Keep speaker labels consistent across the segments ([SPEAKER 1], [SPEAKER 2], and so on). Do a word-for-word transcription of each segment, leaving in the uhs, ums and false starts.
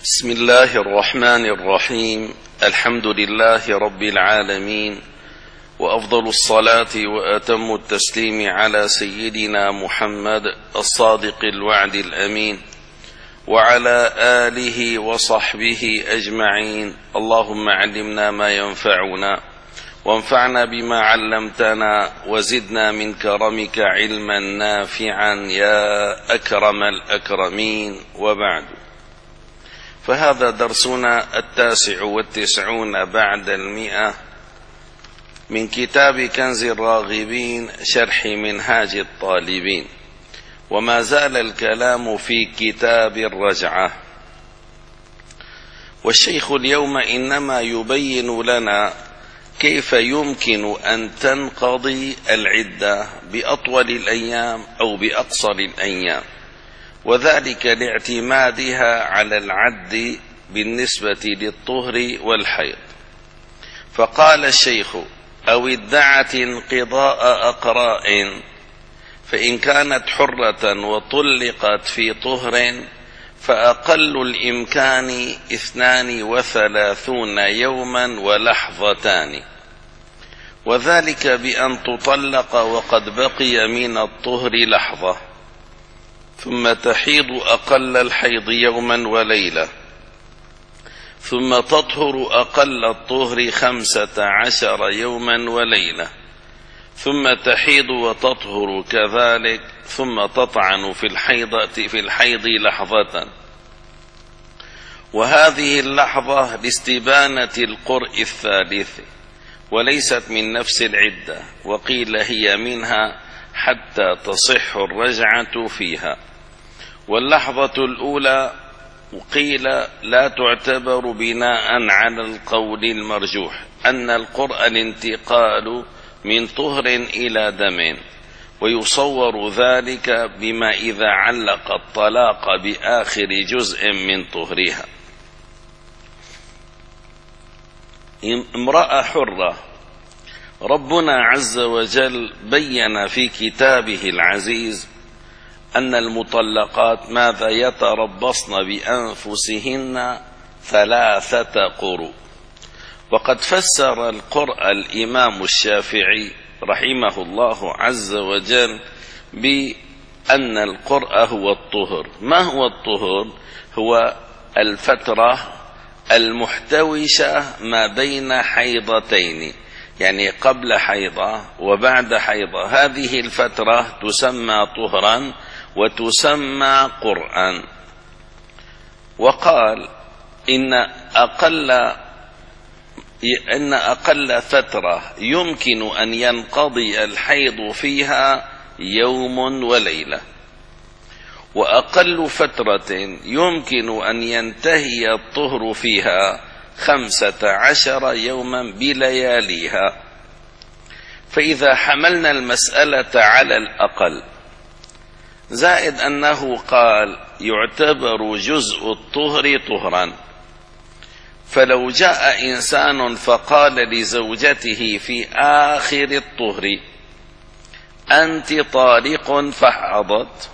[SPEAKER 1] بسم الله الرحمن الرحيم. الحمد لله رب العالمين، وأفضل الصلاة وأتم التسليم على سيدنا محمد الصادق الوعد الأمين، وعلى آله وصحبه أجمعين. اللهم علمنا ما ينفعنا، وانفعنا بما علمتنا، وزدنا من كرمك علما نافعا يا أكرم الأكرمين. وبعد، فهذا درسنا التاسع والتسعون بعد المئة من كتاب كنز الراغبين شرح منهاج الطالبين، وما زال الكلام في كتاب الرجعة. والشيخ اليوم إنما يبين لنا كيف يمكن أن تنقضي العدة بأطول الأيام أو بأقصر الأيام، وذلك لاعتمادها على العد بالنسبة للطهر والحيض. فقال الشيخ: أو ادعت انقضاء أقراء، فإن كانت حرة وطلقت في طهر فأقل الإمكان اثنان وثلاثون يوما ولحظتان، وذلك بأن تطلق وقد بقي من الطهر لحظة، ثم تحيض أقل الحيض يوما وليلة، ثم تطهر أقل الطهر خمسة عشر يوما وليلة، ثم تحيض وتطهر كذلك، ثم تطعن في الحيضة في الحيض لحظة، وهذه اللحظة لاستبانة القرء الثالث، وليست من نفس العدة، وقيل هي منها حتى تصح الرجعة فيها. واللحظة الأولى قيل لا تعتبر بناء على القول المرجوح أن القرء الانتقال من طهر إلى دم، ويصور ذلك بما إذا علق الطلاق بآخر جزء من طهرها. امرأة حرة، ربنا عز وجل بين في كتابه العزيز أن المطلقات ماذا يتربصن بأنفسهن ثلاثة قروء. وقد فسر القرء الإمام الشافعي رحمه الله عز وجل بأن القرء هو الطهر. ما هو الطهر؟ هو الفترة المحتوشة ما بين حيضتين، يعني قبل حيضة وبعد حيضة. هذه الفترة تسمى طهرا وتسمى قرآن. وقال إن أقل إن أقل فترة يمكن أن ينقضي الحيض فيها يوم وليلة، وأقل فترة يمكن أن ينتهي الطهر فيها خمسة عشر يوما بلياليها. فإذا حملنا المسألة على الأقل، زائد أنه قال يعتبر جزء الطهر طهرا، فلو جاء إنسان فقال لزوجته في آخر الطهر: أنت طالق، فحضت،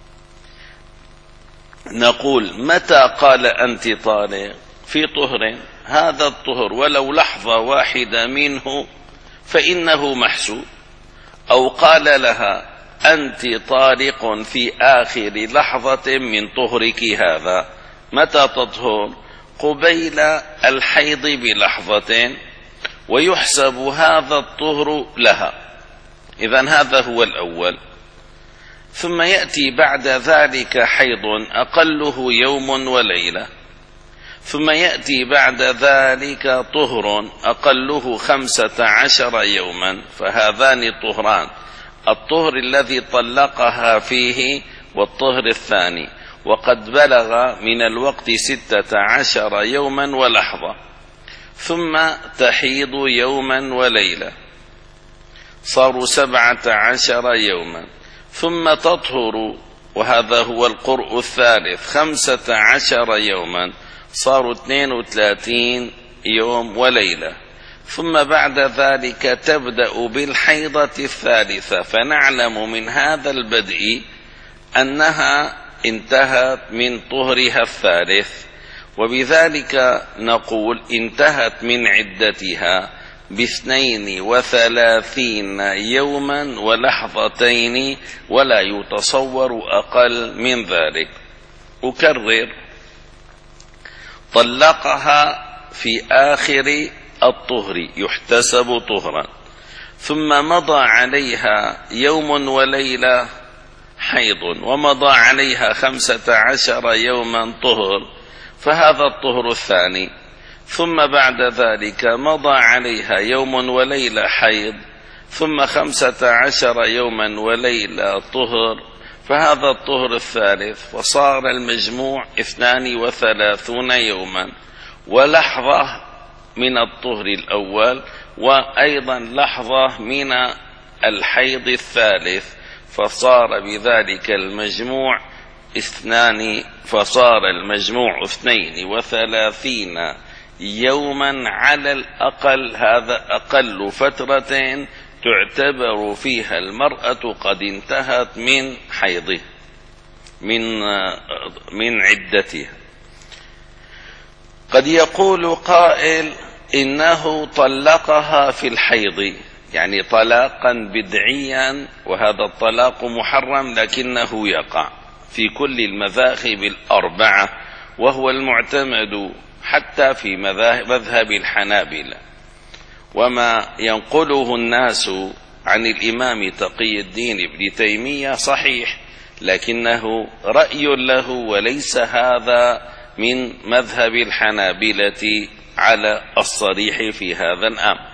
[SPEAKER 1] نقول متى قال أنت طالق؟ في طهر، هذا الطهر ولو لحظة واحدة منه فإنه محسوب. أو قال لها: أنت طالق في آخر لحظة من طهرك هذا، متى تطهر؟ قبيل الحيض بلحظة، ويحسب هذا الطهر لها. إذن هذا هو الأول. ثم يأتي بعد ذلك حيض أقله يوم وليلة، ثم يأتي بعد ذلك طهر أقله خمسة عشر يوما، فهذان طهران: الطهر الذي طلقها فيه والطهر الثاني، وقد بلغ من الوقت ستة عشر يوما ولحظة. ثم تحيض يوما وليلة، صاروا سبعة عشر يوما. ثم تطهر، وهذا هو القرء الثالث، خمسة عشر يوما، صاروا اثنين وثلاثين يوم وليلة. ثم بعد ذلك تبدأ بالحيضة الثالثة، فنعلم من هذا البدء أنها انتهت من طهرها الثالث، وبذلك نقول انتهت من عدتها باثنين وثلاثين يوما ولحظتين، ولا يتصور أقل من ذلك. أكرر: طلقها في آخر الطهر يحتسب طهرا، ثم مضى عليها يوم وليلة حيض، ومضى عليها خمسة عشر يوما طهر، فهذا الطهر الثاني. ثم بعد ذلك مضى عليها يوم وليلة حيض، ثم خمسة عشر يوما وليلة طهر، فهذا الطهر الثالث، وصار المجموع اثنان وثلاثون يوما ولحظة من الطهر الأول، وأيضا لحظة من الحيض الثالث، فصار بذلك المجموع اثنان فصار المجموع اثنين وثلاثين يوما على الأقل. هذا أقل فترة تعتبر فيها المرأة قد انتهت من حيضه من من عدتها. قد يقول قائل إنه طلقها في الحيض، يعني طلاقا بدعيا، وهذا الطلاق محرم لكنه يقع في كل المذاهب الأربعة، وهو المعتمد حتى في مذهب الحنابلة. وما ينقله الناس عن الإمام تقي الدين ابن تيمية صحيح، لكنه رأي له، وليس هذا من مذهب الحنابلة على الصريح في هذا الأمر.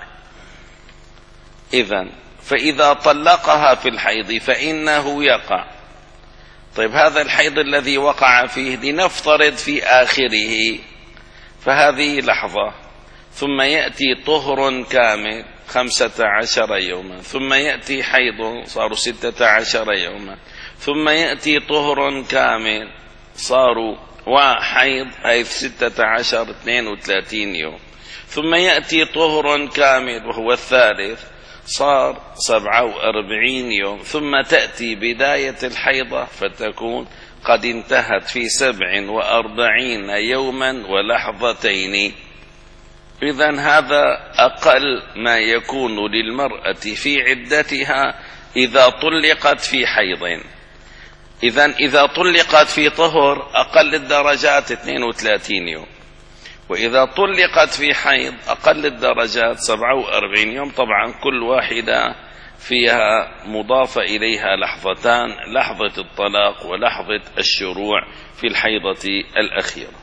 [SPEAKER 1] إذن فإذا طلقها في الحيض فإنه يقع. طيب هذا الحيض الذي وقع فيه لنفترض في آخره، فهذه لحظة، ثم يأتي طهر كامل خمسة عشر يوما، ثم يأتي حيض صاروا ستة عشر يوما، ثم يأتي طهر كامل صاروا وحيض أي ستة عشر اثنين وثلاثين يوم، ثم يأتي طهر كامل وهو الثالث صار سبعة وأربعين يوم، ثم تأتي بداية الحيضة فتكون قد انتهت في سبع وأربعين يوما ولحظتين. إذن هذا أقل ما يكون للمرأة في عدتها إذا طلقت في حيض. إذن إذا طلقت في طهر أقل الدرجات اثنين وثلاثين يوم، وإذا طلقت في حيض أقل الدرجات سبعة وأربعين يوم. طبعا كل واحدة فيها مضافة إليها لحظتان، لحظة الطلاق ولحظة الشروع في الحيضة الأخيرة.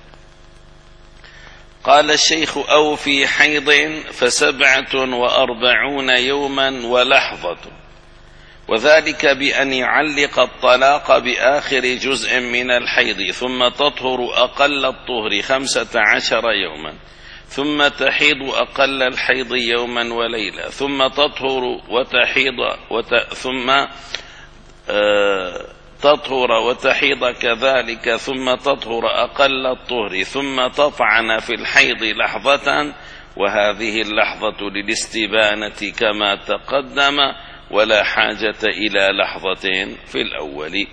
[SPEAKER 1] قال الشيخ: أو في حيض فسبعة وأربعون يوما ولحظة، وذلك بأن يعلق الطلاق بآخر جزء من الحيض، ثم تطهر أقل الطهر خمسة عشر يوما، ثم تحيض أقل الحيض يوما وليلة، ثم تطهر وتحيض وت... ثم آه... تطهر وتحيض كذلك، ثم تطهر أقل الطهر، ثم تطعن في الحيض لحظة، وهذه اللحظة للاستبانة كما تقدم، ولا حاجة إلى لحظة في الأول.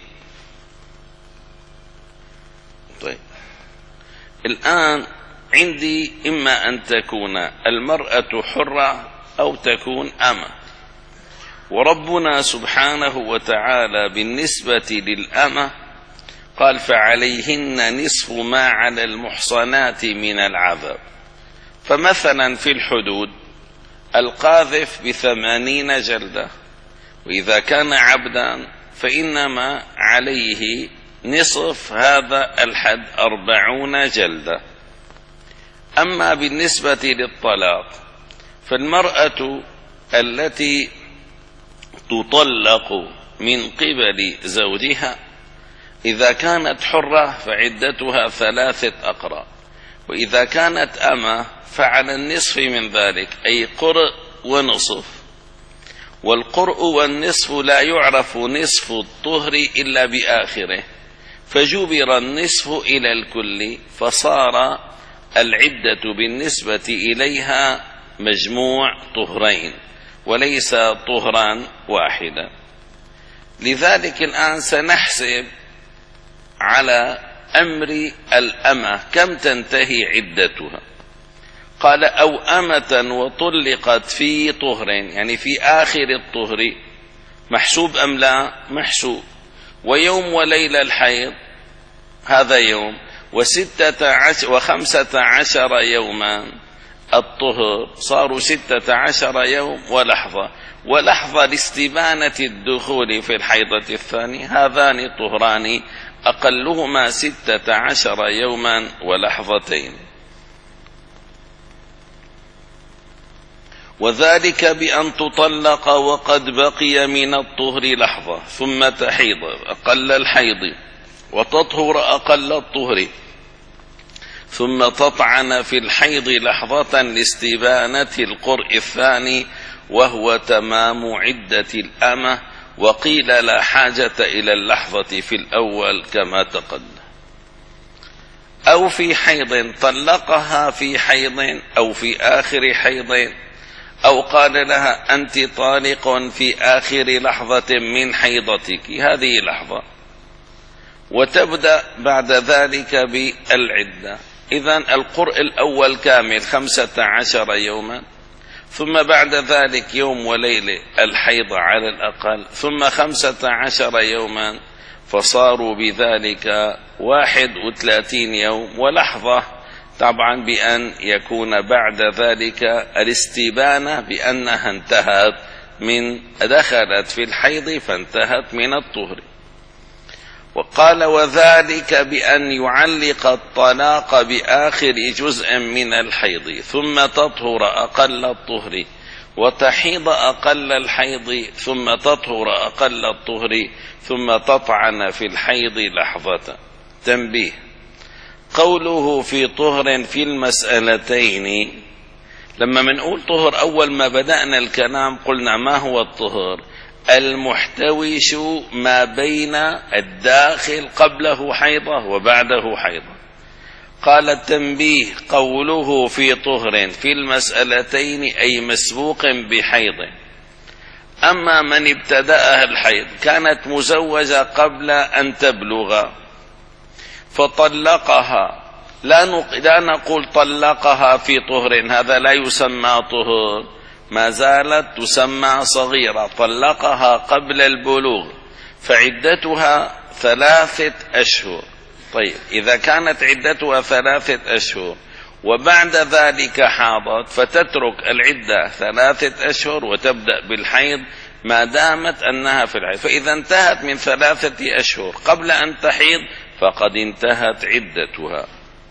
[SPEAKER 1] طيب الآن عندي إما أن تكون المرأة حرة أو تكون أمة، وربنا سبحانه وتعالى بالنسبة للأمة قال: فعليهن نصف ما على المحصنات من العذاب. فمثلا في الحدود القاذف بثمانين جلدة، وإذا كان عبدا فإنما عليه نصف هذا الحد أربعون جلدة. أما بالنسبة للطلاق فالمرأة التي تطلق من قبل زوجها إذا كانت حرة فعدتها ثلاثة أقراء، وإذا كانت أمة فعلى النصف من ذلك، أي قرء ونصف. والقرء والنصف لا يعرف نصف الطهر إلا بآخره، فجبر النصف إلى الكل، فصار العدة بالنسبة إليها مجموع طهرين وليس طهرا واحدا. لذلك الآن سنحسب على أمر الأمة كم تنتهي عدتها؟ قال أو أمة وطلقت في طهر، يعني في آخر الطهر، محسوب أم لا؟ محسوب. ويوم وليلة الحيض هذا يوم، وستة عشر وخمسة عشر يوما الطهر، صاروا ستة عشر يوم ولحظة، ولحظة لاستبانة الدخول في الحيضة الثانية، هذان طهران أقلهما ستة عشر يوما ولحظتين. وذلك بأن تطلق وقد بقي من الطهر لحظة ثم تحيض أقل الحيض وتطهر أقل الطهر ثم تطعن في الحيض لحظة لاستبانة القرء الثاني وهو تمام عدة الأمة، وقيل لا حاجة إلى اللحظة في الأول كما تقدم. أو في حيض طلقها في حيض أو في آخر حيض، أو قال لها أنت طالق في آخر لحظة من حيضتك، هذه لحظة، وتبدأ بعد ذلك بالعدة. إذن القرء الأول كامل خمسة عشر يوما، ثم بعد ذلك يوم وليلة الحيض على الأقل، ثم خمسة عشر يوما، فصاروا بذلك واحد وثلاثين يوم ولحظة، طبعا بأن يكون بعد ذلك الاستبانة بأنها انتهت من دخلت في الحيض فانتهت من الطهر. وقال وذلك بأن يعلق الطلاق بآخر جزء من الحيض ثم تطهر أقل الطهر، وتحيض أقل الحيض ثم تطهر أقل الطهر، ثم تطعن في الحيض لحظة. تنبيه: قوله في طهر في المسألتين، لما منقول طهر أول ما بدأنا الكلام قلنا ما هو الطهر؟ المحتوش ما بين الداخل قبله حيضة وبعده حيضة. قال التنبيه: قوله في طهر في المسألتين أي مسبوق بحيض. أما من ابتدأها الحيض كانت مزوجة قبل أن تبلغ فطلقها، لا, نق... لا نقول طلقها في طهر، هذا لا يسمى طهر، ما زالت تسمى صغيرة. طلقها قبل البلوغ فعدتها ثلاثة أشهر. طيب، إذا كانت عدتها ثلاثة أشهر وبعد ذلك حاضت فتترك العدة ثلاثة أشهر وتبدأ بالحيض ما دامت أنها في الحيض، فإذا انتهت من ثلاثة أشهر قبل أن تحيض فقد انتهت عدتها.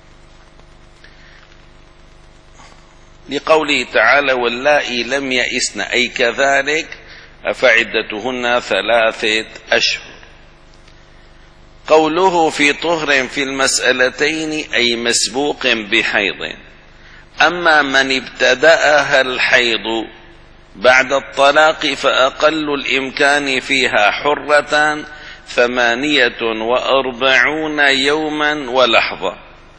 [SPEAKER 1] لقوله تعالى: واللائي لم يئسن، أي كذلك فعدتهن ثلاثة أشهر. قوله في طهر في المسألتين أي مسبوق بحيض. أما من ابتدأها الحيض بعد الطلاق فأقل الإمكان فيها حرة ثمانية وأربعون يوما ولحظة.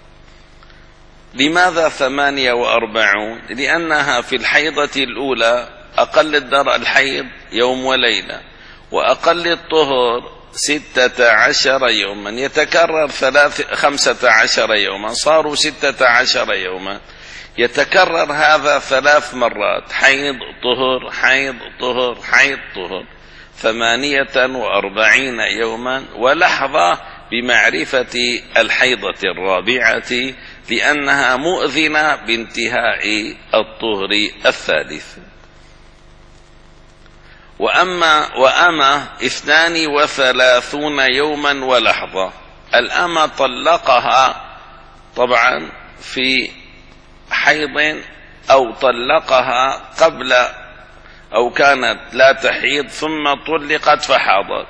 [SPEAKER 1] لماذا ثمانية وأربعون؟ لأنها في الحيضة الأولى أقل الدرء الحيض يوم وليلة، وأقل الطهر ستة عشر يوما، يتكرر ثلاث خمسة عشر يوما، صاروا ستة عشر يوما، يتكرر هذا ثلاث مرات، حيض طهر حيض طهر حيض طهر، ثمانية وأربعين يوما ولحظة بمعرفة الحيضة الرابعة، لأنها مؤذنة بانتهاء الطهر الثالث. وأما وأما اثنان وثلاثون يوما ولحظة، الأمة طلقها طبعا في حيض أو طلقها قبل أو كانت لا تحيض ثم طلقت فحاضت،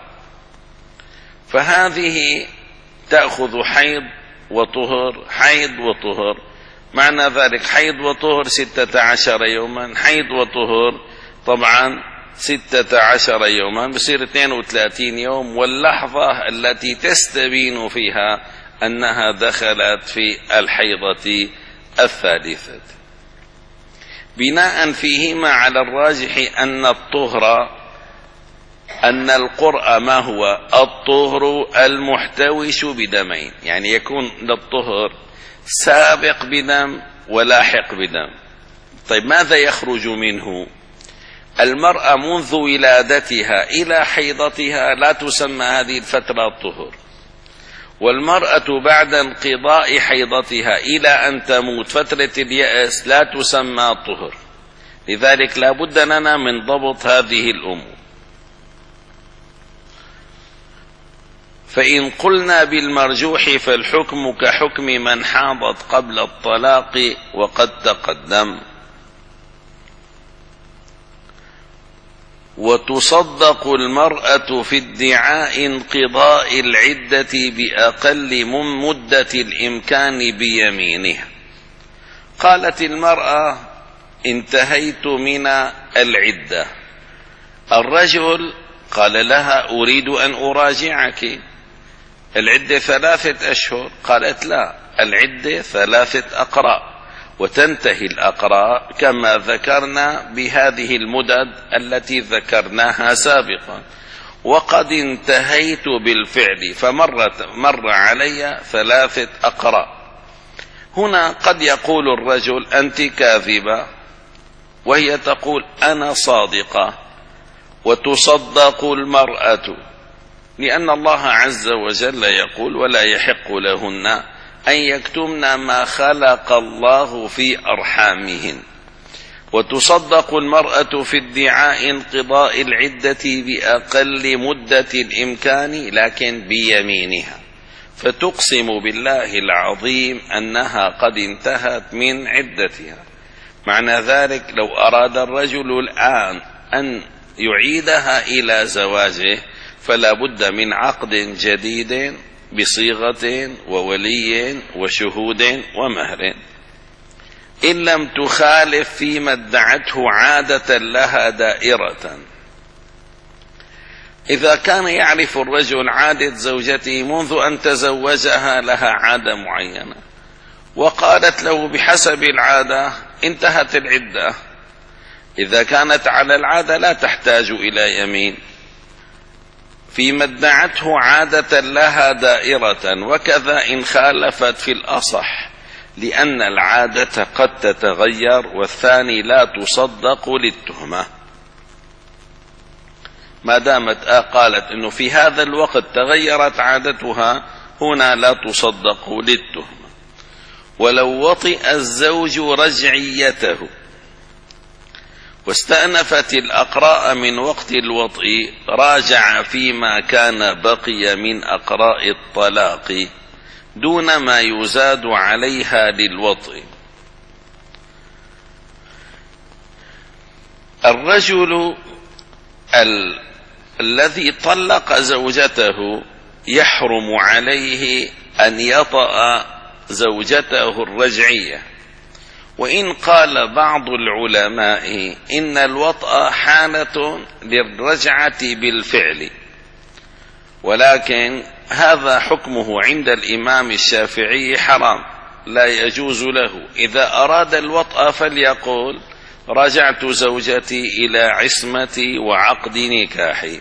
[SPEAKER 1] فهذه تأخذ حيض وطهر حيض وطهر، معنى ذلك حيض وطهر ستة عشر يوما، حيض وطهر طبعا ستة عشر يوما، بصير اثنين وثلاثين يوم، واللحظة التي تستبين فيها أنها دخلت في الحيضة الثالثة. بناء فيهما على الراجح أن الطهر أن القرء ما هو؟ الطهر المحتوش بدمين، يعني يكون للطهر سابق بدم ولاحق بدم. طيب ماذا يخرج منه؟ المرأة منذ ولادتها إلى حيضتها لا تسمى هذه الفترة الطهر، والمرأة بعد انقضاء حيضتها إلى أن تموت فترة اليأس لا تسمى الطهر. لذلك لا بد لنا من ضبط هذه الأمور. فإن قلنا بالمرجوح فالحكم كحكم من حاضت قبل الطلاق وقد تقدم. وتصدق المرأة في ادعاء انقضاء العدة بأقل من مدة الإمكان بيمينها. قالت المرأة انتهيت من العدة، الرجل قال لها أريد أن أراجعك، العدة ثلاثة أشهر. قالت لا، العدة ثلاثة أقراء، وتنتهي الأقراء كما ذكرنا بهذه المدد التي ذكرناها سابقا. وقد انتهيت بالفعل فمرت مر علي ثلاثة أقراء. هنا قد يقول الرجل أنت كاذبة، وهي تقول أنا صادقة، وتصدق المرأة، لأن الله عز وجل يقول ولا يحق لهن أن يكتمن ما خلق الله في أرحامهن. وتصدق المرأة في ادعاء انقضاء العدة بأقل مدة الإمكان لكن بيمينها، فتقسم بالله العظيم أنها قد انتهت من عدتها. معنى ذلك لو أراد الرجل الآن أن يعيدها إلى زواجه فلا بد من عقد جديد بصيغة وولي وشهود ومهر، إن لم تخالف فيما ادعته عادة لها دائرة. إذا كان يعرف الرجل عادة زوجته منذ أن تزوجها لها عادة معينة، وقالت له بحسب العادة انتهت العدة، إذا كانت على العادة لا تحتاج إلى يمين. فيما ادعته عادة لها دائرة، وكذا إن خالفت في الأصح، لأن العادة قد تتغير، والثاني لا تصدق للتهمة. ما دامت قالت إنه في هذا الوقت تغيرت عادتها، هنا لا تصدق للتهمة. ولو وطئ الزوج رجعيته واستأنفت الأقراء من وقت الوطء، راجع فيما كان بقي من أقراء الطلاق دون ما يزاد عليها للوطء. الرجل ال... الذي طلق زوجته يحرم عليه أن يطأ زوجته الرجعية، وإن قال بعض العلماء إن الوطأ حالة للرجعة بالفعل، ولكن هذا حكمه عند الإمام الشافعي حرام، لا يجوز له. إذا أراد الوطأ فليقول رجعت زوجتي إلى عصمتي وعقد نكاحي.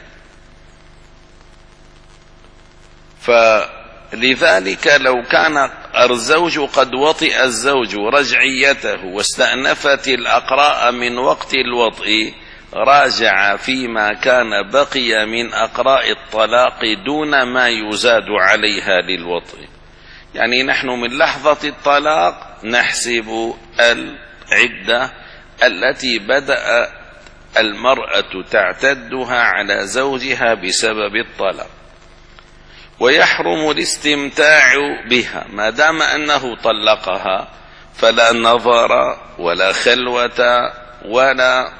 [SPEAKER 1] فلذلك لو كان الزوج قد وطئ الزوج رجعيته واستأنفت الأقراء من وقت الوطء، راجع فيما كان بقي من أقراء الطلاق دون ما يزاد عليها للوطء. يعني نحن من لحظة الطلاق نحسب العدة التي بدأ المرأة تعتدها على زوجها بسبب الطلاق، ويحرم الاستمتاع بها ما دام أنه طلقها، فلا نظر ولا خلوة ولا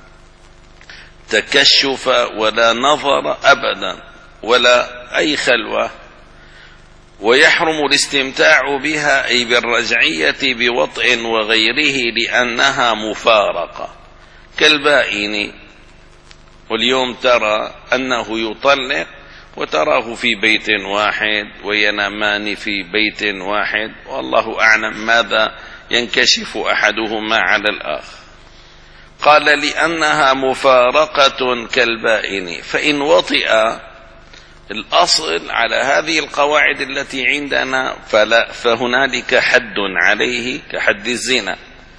[SPEAKER 1] تكشف ولا نظر أبدا ولا أي خلوة. ويحرم الاستمتاع بها أي بالرجعية بوطء وغيره لأنها مفارقة كالبائن. واليوم ترى أنه يطلق وتراه في بيت واحد وينامان في بيت واحد، والله أعلم ماذا ينكشف أحدهما على الآخر. قال لأنها مفارقة كالبائن، فإن وطئ الأصل على هذه القواعد التي عندنا فلا فهنالك حد عليه كحد الزنا،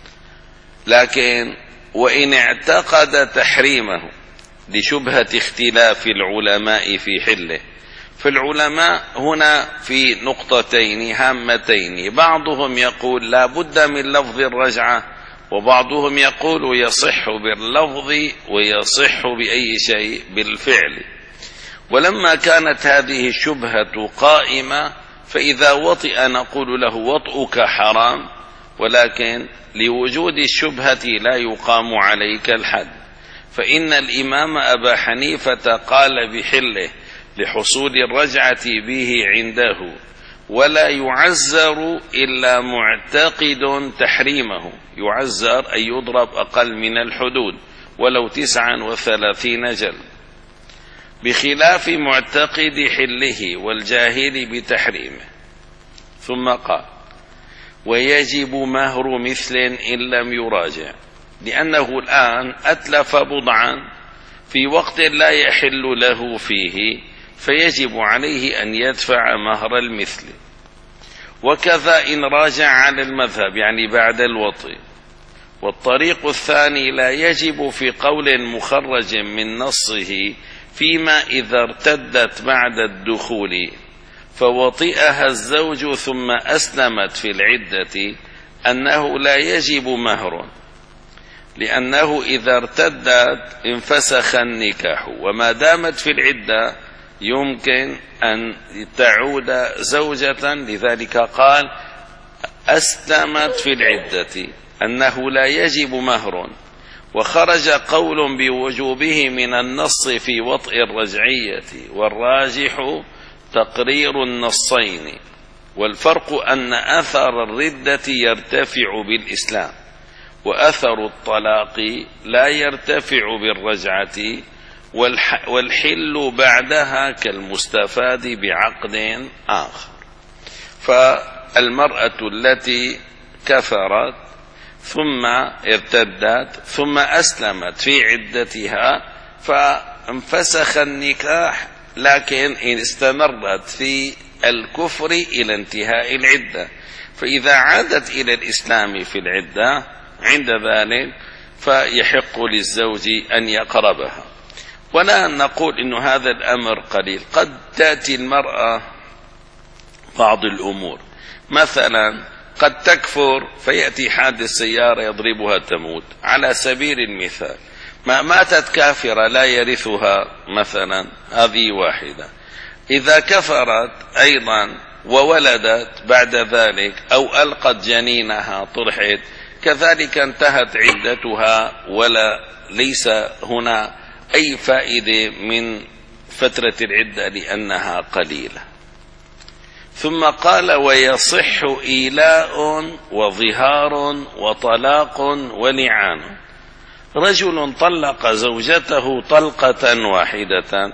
[SPEAKER 1] لكن وإن اعتقد تحريمه لشبهة اختلاف العلماء في حله، فالعلماء هنا في نقطتين هامتين، بعضهم يقول لا بد من لفظ الرجعة، وبعضهم يقول يصح باللفظ ويصح بأي شيء بالفعل. ولما كانت هذه الشبهة قائمة فإذا وطئ نقول له وطئك حرام، ولكن لوجود الشبهة لا يقام عليك الحد. فإن الإمام أبا حنيفة قال بحله لحصول الرجعة به عنده، ولا يعزر إلا معتقد تحريمه، يعزر أن يضرب أقل من الحدود ولو تسعا وثلاثين جلد، بخلاف معتقد حله والجاهل بتحريمه. ثم قال ويجب مهر مثل إن لم يراجع، لأنه الآن أتلف بضعا في وقت لا يحل له فيه، فيجب عليه أن يدفع مهر المثل. وكذا إن راجع على المذهب يعني بعد الوطئ. والطريق الثاني لا يجب في قول مخرج من نصه فيما إذا ارتدت بعد الدخول فوطئها الزوج ثم أسلمت في العدة أنه لا يجب مهر، لأنه إذا ارتدت انفسخ النكاح، وما دامت في العدة يمكن أن تعود زوجة، لذلك قال أسلمت في العدة أنه لا يجب مهر. وخرج قول بوجوبه من النص في وطئ الرجعية، والراجح تقرير النصين، والفرق أن أثر الردة يرتفع بالإسلام، وأثر الطلاق لا يرتفع بالرجعة، والحل بعدها كالمستفاد بعقد آخر. فالمرأة التي كفرت ثم ارتدت ثم أسلمت في عدتها فانفسخ النكاح، لكن إن استمرت في الكفر إلى انتهاء العدة، فإذا عادت إلى الإسلام في العدة عند ذلك فيحق للزوج أن يقربها. ولا نقول إن هذا الأمر قليل، قد تأتي المرأة بعض الأمور، مثلا قد تكفر فيأتي حادث سيارة يضربها تموت على سبيل المثال، ما ماتت كافرة لا يرثها مثلا، هذه واحدة. إذا كفرت أيضا وولدت بعد ذلك أو ألقت جنينها طرحت، كذلك انتهت عدتها ولا ليس هنا أي فائدة من فترة العدة لأنها قليلة. ثم قال ويصح إيلاء وظهار وطلاق ولعان. رجل طلق زوجته طلقة واحدة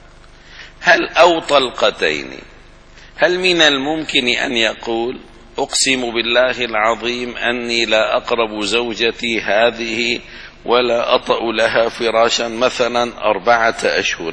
[SPEAKER 1] هل أو طلقتين، هل من الممكن أن يقول أقسم بالله العظيم أني لا أقرب زوجتي هذه ولا أطأ لها فراشا مثلا أربعة أشهر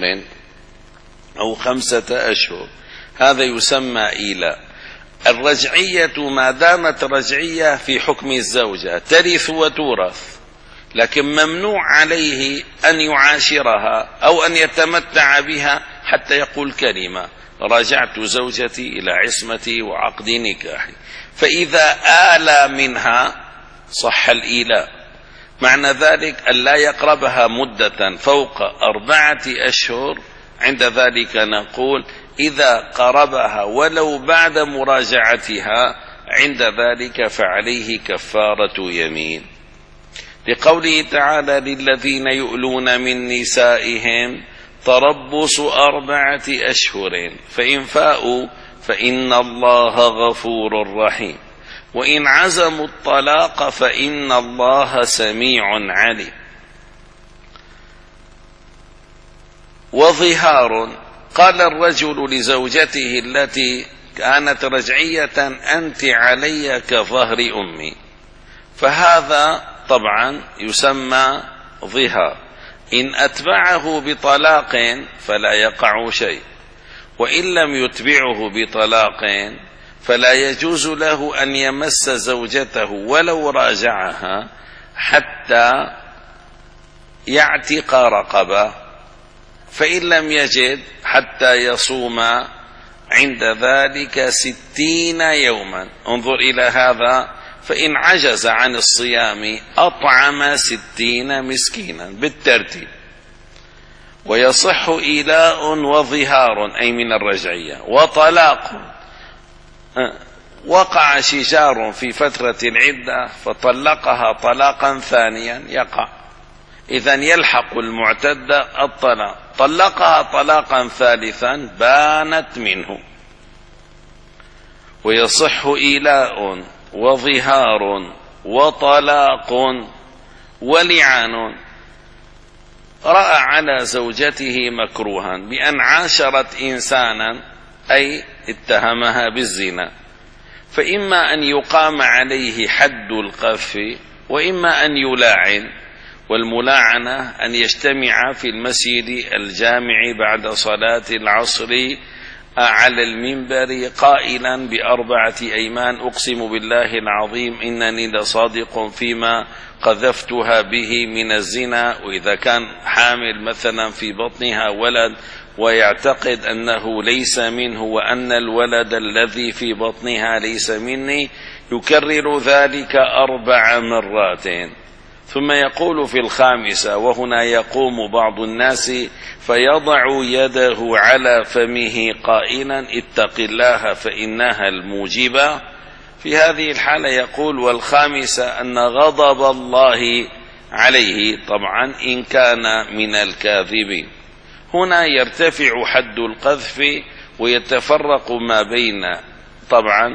[SPEAKER 1] أو خمسة أشهر؟ هذا يسمى إيلاء. الرجعية ما دامت رجعية في حكم الزوجة ترث وتورث، لكن ممنوع عليه أن يعاشرها أو أن يتمتع بها حتى يقول كلمة راجعت زوجتي إلى عصمتي وعقد نكاحي، فإذا آل منها صح الإيلاء. معنى ذلك أن لا يقربها مدة فوق أربعة أشهر، عند ذلك نقول إذا قربها ولو بعد مراجعتها عند ذلك فعليه كفارة يمين، لقوله تعالى للذين يؤلون من نسائهم تربص أربعة أشهر فإن فاءوا فإن الله غفور رحيم، وإن عزموا الطلاق فإن الله سميع عليم. وظهار قال الرجل لزوجته التي كانت رجعية أنت علي كظهر أمي، فهذا طبعا يسمى ظهار. إن أتبعه بطلاق فلا يقع شيء، وإن لم يتبعه بطلاق فلا يجوز له أن يمس زوجته ولو راجعها حتى يعتق رقبة، فإن لم يجد حتى يصوم عند ذلك ستين يوما. انظر إلى هذا، فإن عجز عن الصيام أطعم ستين مسكينا بالترتيب. ويصح إيلاء وظهار أي من الرجعية وطلاق. وقع شجار في فترة العدة فطلقها طلاقا ثانيا يقع، إذن يلحق المعتدة الطلاق. طلقها طلاقا ثالثا بانت منه. ويصح إيلاء وظهار وطلاق ولعان. رأى على زوجته مكروها بأن عاشرت إنسانا أي اتهمها بالزنا، فإما أن يقام عليه حد القذف وإما أن يلاعن. والملاعنة أن يجتمع في المسجد الجامع بعد صلاة العصر على المنبر قائلا بأربعة أيمان أقسم بالله العظيم إنني لصادق فيما قذفتها به من الزنا. وإذا كان حامل مثلا في بطنها ولد ويعتقد أنه ليس منه وأن الولد الذي في بطنها ليس مني، يكرر ذلك أربع مرات. ثم يقول في الخامسة، وهنا يقوم بعض الناس فيضع يده على فمه قائلا اتق الله فإنها الموجبة. في هذه الحالة يقول والخامسة أن غضب الله عليه، طبعا إن كان من الكاذبين. هنا يرتفع حد القذف ويتفرق ما بين، طبعا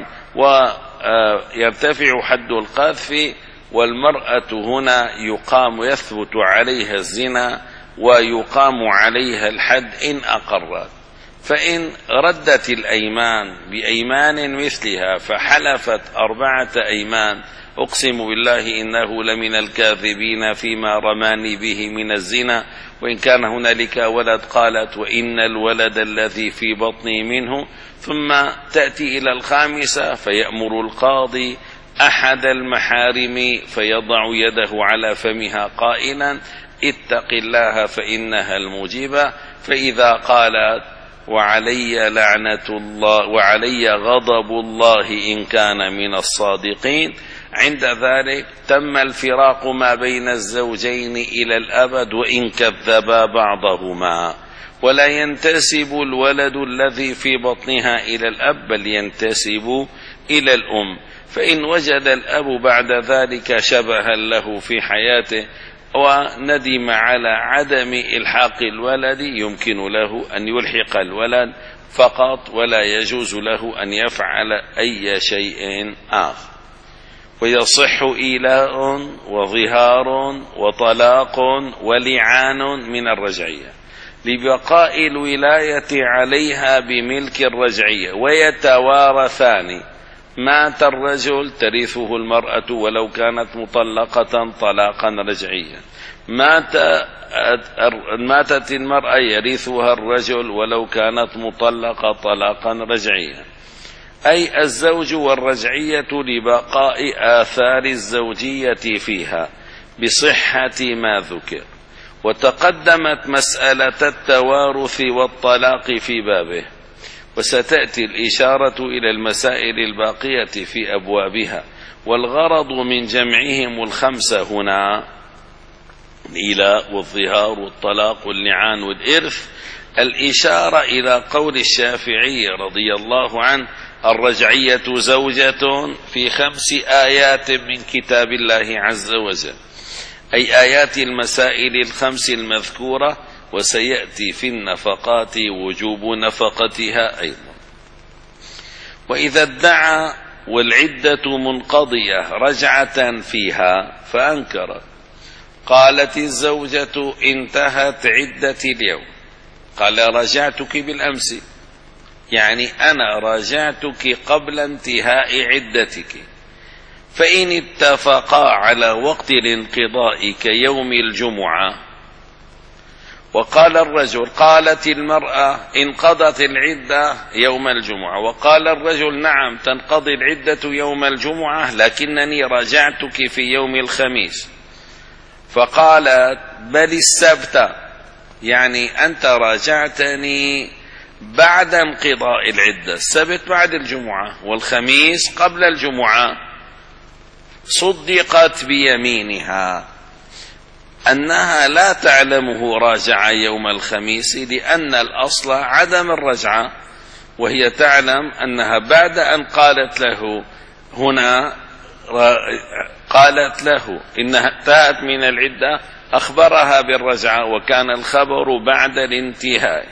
[SPEAKER 1] ويرتفع حد القذف، والمرأة هنا يقام يثبت عليها الزنا ويقام عليها الحد إن أقرت. فإن ردت الأيمان بأيمان مثلها فحلفت أربعة أيمان أقسم بالله إنه لمن الكاذبين فيما رماني به من الزنا، وإن كان هنالك ولد قالت وإن الولد الذي في بطني منه، ثم تأتي إلى الخامسة فيأمر القاضي أحد المحارم فيضع يده على فمها قائلا اتق الله فإنها الموجبة. فإذا قالت وعلي لعنة الله وعلي غضب الله إن كان من الصادقين، عند ذلك تم الفراق ما بين الزوجين إلى الأبد وإن كذبا بعضهما. ولا ينتسب الولد الذي في بطنها إلى الأب بل ينتسب إلى الأم. فإن وجد الأب بعد ذلك شبها له في حياته وندم على عدم إلحاق الولد، يمكن له أن يلحق الولد فقط ولا يجوز له أن يفعل أي شيء آخر. ويصح إيلاء وظهار وطلاق ولعان من الرجعية لبقاء الولاية عليها بملك الرجعية، ويتوارثان. مات الرجل ترثه المرأة ولو كانت مطلقة طلاقا رجعيا، مات ماتت المرأة يرثها الرجل ولو كانت مطلقة طلاقا رجعيا. أي الزوج والرجعية لبقاء آثار الزوجية فيها بصحة ما ذكر. وتقدمت مسألة التوارث والطلاق في بابه، وستأتي الإشارة إلى المسائل الباقية في أبوابها. والغرض من جمعهم الخمسة هنا الإيلاء والظهار والطلاق واللعان والإرث الإشارة إلى قول الشافعي رضي الله عنه الرجعية زوجة في خمس آيات من كتاب الله عز وجل، أي آيات المسائل الخمس المذكورة. وسيأتي في النفقات وجوب نفقتها أيضا. وإذا ادعى والعدة منقضية رجعة فيها فأنكرت، قالت الزوجة انتهت عدتي اليوم، قال راجعتك بالأمس، يعني أنا راجعتك قبل انتهاء عدتك، فإن اتفقا على وقت الانقضاء كيوم الجمعة، وقال الرجل قالت المرأة انقضت العدة يوم الجمعة، وقال الرجل نعم تنقضي العدة يوم الجمعة لكنني راجعتك في يوم الخميس، فقالت بل السبت، يعني أنت راجعتني بعد انقضاء العدة، السبت بعد الجمعة والخميس قبل الجمعة، صدقت بيمينها أنها لا تعلمه راجع يوم الخميس، لأن الأصل عدم الرجعة، وهي تعلم أنها بعد أن قالت له هنا قالت له إنها انتهت من العدة أخبرها بالرجعة، وكان الخبر بعد الانتهاء،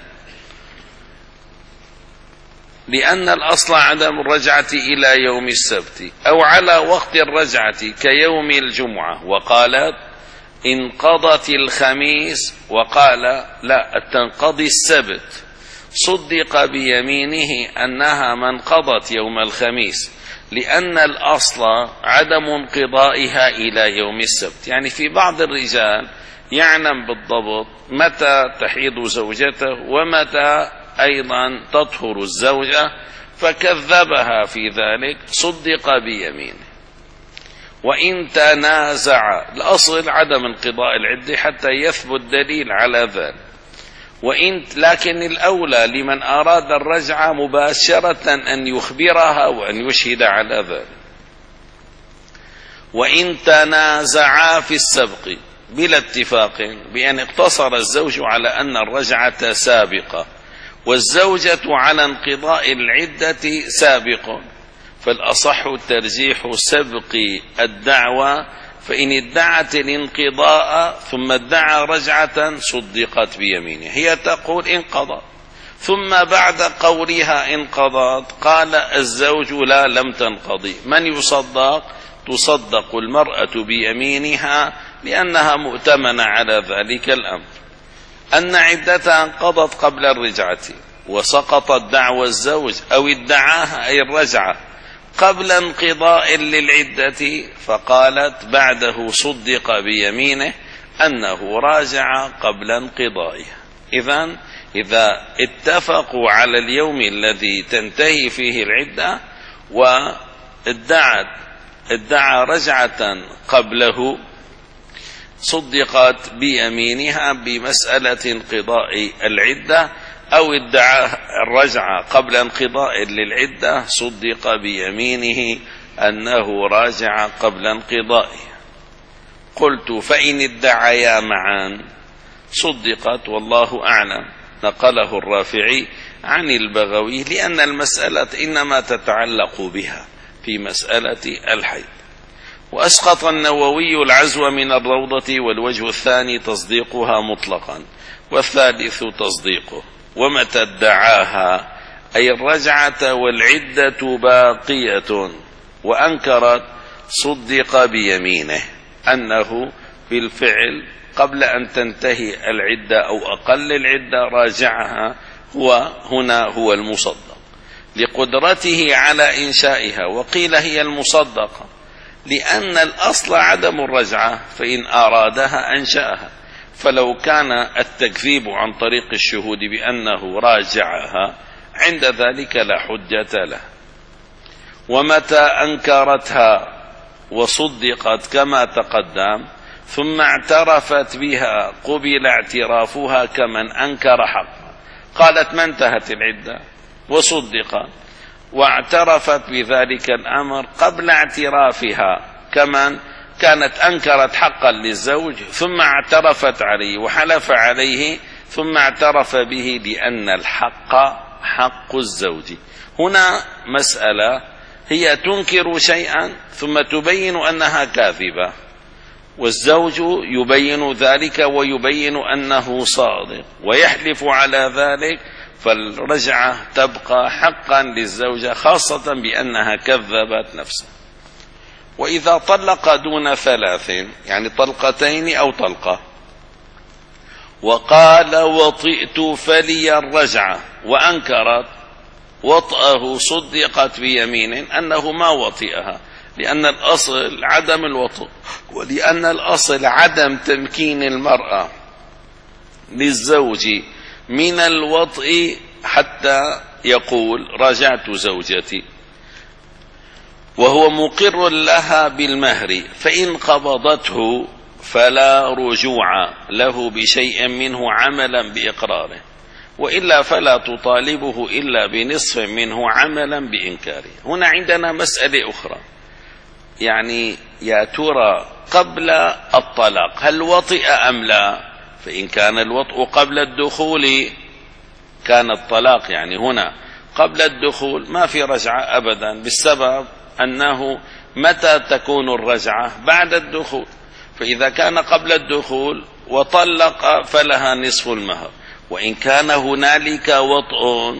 [SPEAKER 1] لأن الأصل عدم الرجعة إلى يوم السبت أو على وقت الرجعة كيوم الجمعة، وقالت انقضت الخميس، وقال لا تنقضي السبت، صدق بيمينه أنها ما انقضت يوم الخميس، لأن الأصل عدم انقضائها إلى يوم السبت. يعني في بعض الرجال يعلم بالضبط متى تحيض زوجته ومتى أيضا تطهر الزوجة، فكذبها في ذلك، صدق بيمينه. وإن تنازع، الأصل عدم انقضاء العدة حتى يثبت دليل على ذلك، وإن لكن الأولى لمن أراد الرجعة مباشرة أن يخبرها وأن يشهد على ذلك. وإن تنازعا في السبق بلا اتفاق، بأن اقتصر الزوج على أن الرجعة سابقة والزوجة على انقضاء العدة سابق، فالأصح ترجيح سبق الدعوة، فإن ادعت الانقضاء ثم ادعى رجعة صدقت بيمينه. هي تقول انقضى، ثم بعد قولها انقضت قال الزوج لا لم تنقضي، من يصدق؟ تصدق المرأة بيمينها لأنها مؤتمنة على ذلك الأمر، أن عدتها انقضت قبل الرجعة وسقطت دعوى الزوج أو ادعاها أي الرجعة قبل انقضاء للعدة، فقالت بعده صدق بيمينه أنه راجع قبل انقضائها. إذن إذا اتفقوا على اليوم الذي تنتهي فيه العدة وادعت ادعى رجعة قبله، صدقت بيمينها بمسألة انقضاء العدة، أو ادعى الرجعة قبل انقضاء للعدة صدق بيمينه أنه راجع قبل انقضائه. قلت فإن ادعيا معا صدقت، والله أعلم. نقله الرافعي عن البغوي، لأن المسألة إنما تتعلق بها في مسألة الحيض. وأسقط النووي العزو من الروضة، والوجه الثاني تصديقها مطلقا، والثالث تصديقه. ومتى ادعاها أي الرجعة والعدة باقية وأنكرت صدق بيمينه أنه بالفعل قبل أن تنتهي العدة أو أقل العدة راجعها، هو هنا هو المصدق لقدرته على إنشائها. وقيل هي المصدقة لأن الأصل عدم الرجعة، فإن أرادها أنشأها، فلو كان التكذيب عن طريق الشهود بأنه راجعها عند ذلك لا حجة له. ومتى أنكرتها وصدقت كما تقدم ثم اعترفت بها قبل اعترافها كمن أنكر حقا. قالت ما انتهت العدة وصدقت واعترفت بذلك الأمر قبل اعترافها كمن كانت أنكرت حقا للزوج ثم اعترفت عليه وحلف عليه ثم اعترف به لأن الحق حق الزوج. هنا مسألة هي تنكر شيئا ثم تبين أنها كاذبة، والزوج يبين ذلك ويبين أنه صادق ويحلف على ذلك، فالرجعة تبقى حقا للزوجة، خاصة بأنها كذبت نفسها. وإذا طلق دون ثلاث، يعني طلقتين أو طلقة، وقال وطئت فلي الرجعة وأنكرت وطأه، صدقت بيمين أنه ما وطئها، لأن الأصل عدم الوطء، ولأن الأصل عدم تمكين المرأة للزوج من الوطء حتى يقول رجعت زوجتي، وهو مقر لها بالمهر، فإن قبضته فلا رجوع له بشيء منه عملا بإقراره، وإلا فلا تطالبه إلا بنصف منه عملا بإنكاره. هنا عندنا مسألة أخرى، يعني يا ترى قبل الطلاق هل وطئ أم لا؟ فإن كان الوطء قبل الدخول كان الطلاق يعني هنا قبل الدخول ما في رجعة أبدا، بالسبب أنه متى تكون الرجعة؟ بعد الدخول. فإذا كان قبل الدخول وطلق فلها نصف المهر، وإن كان هنالك وطء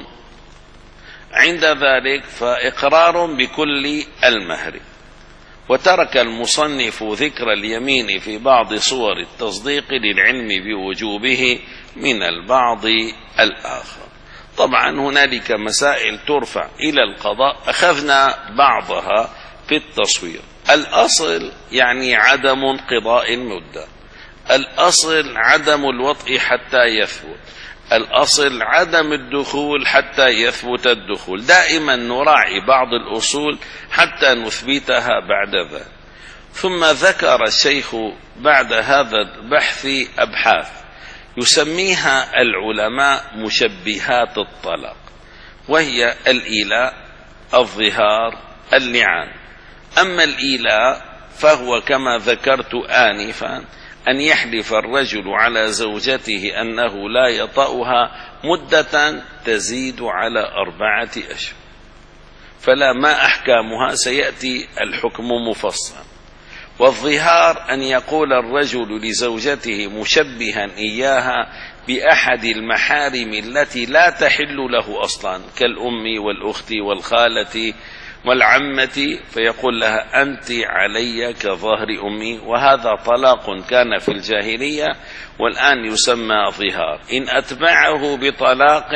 [SPEAKER 1] عند ذلك فإقرار بكل المهر. وترك المصنف ذكر اليمين في بعض صور التصديق للعلم بوجوبه من البعض الآخر. طبعا هنالك مسائل ترفع إلى القضاء أخذنا بعضها في التصوير. الأصل يعني عدم انقضاء المدة، الأصل عدم الوطء حتى يثبت، الأصل عدم الدخول حتى يثبت الدخول. دائما نراعي بعض الأصول حتى نثبتها بعد ذلك. ثم ذكر الشيخ بعد هذا البحث أبحاث يسميها العلماء مشبهات الطلاق، وهي الإيلاء، الظهار، اللعان. أما الإيلاء فهو كما ذكرت آنفا أن يحلف الرجل على زوجته أنه لا يطأها مدة تزيد على أربعة أشهر، فلا ما أحكامها سيأتي الحكم مفصل. والظهار أن يقول الرجل لزوجته مشبها إياها بأحد المحارم التي لا تحل له أصلا كالأم والأخت والخالة والعمة، فيقول لها أنت علي كظهر أمي، وهذا طلاق كان في الجاهلية والآن يسمى ظهار. إن أتبعه بطلاق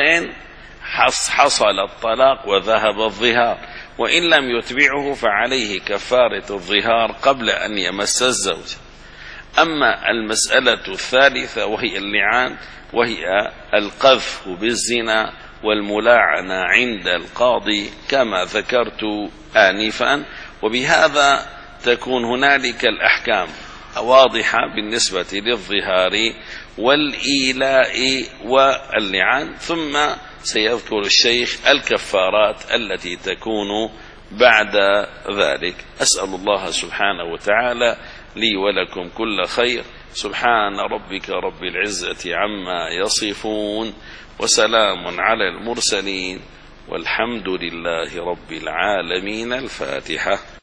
[SPEAKER 1] حصل الطلاق وذهب الظهار، وإن لم يتبعه فعليه كفارة الظهار قبل أن يمس الزوج. أما المسألة الثالثة وهي اللعان، وهي القذف بالزنا والملاعنة عند القاضي كما ذكرت آنفا. وبهذا تكون هنالك الأحكام واضحة بالنسبة للظهار والإيلاء واللعان. ثم سيذكر الشيخ الكفارات التي تكون بعد ذلك. أسأل الله سبحانه وتعالى لي ولكم كل خير. سبحان ربك رب العزة عما يصفون، وسلام على المرسلين، والحمد لله رب العالمين. الفاتحة.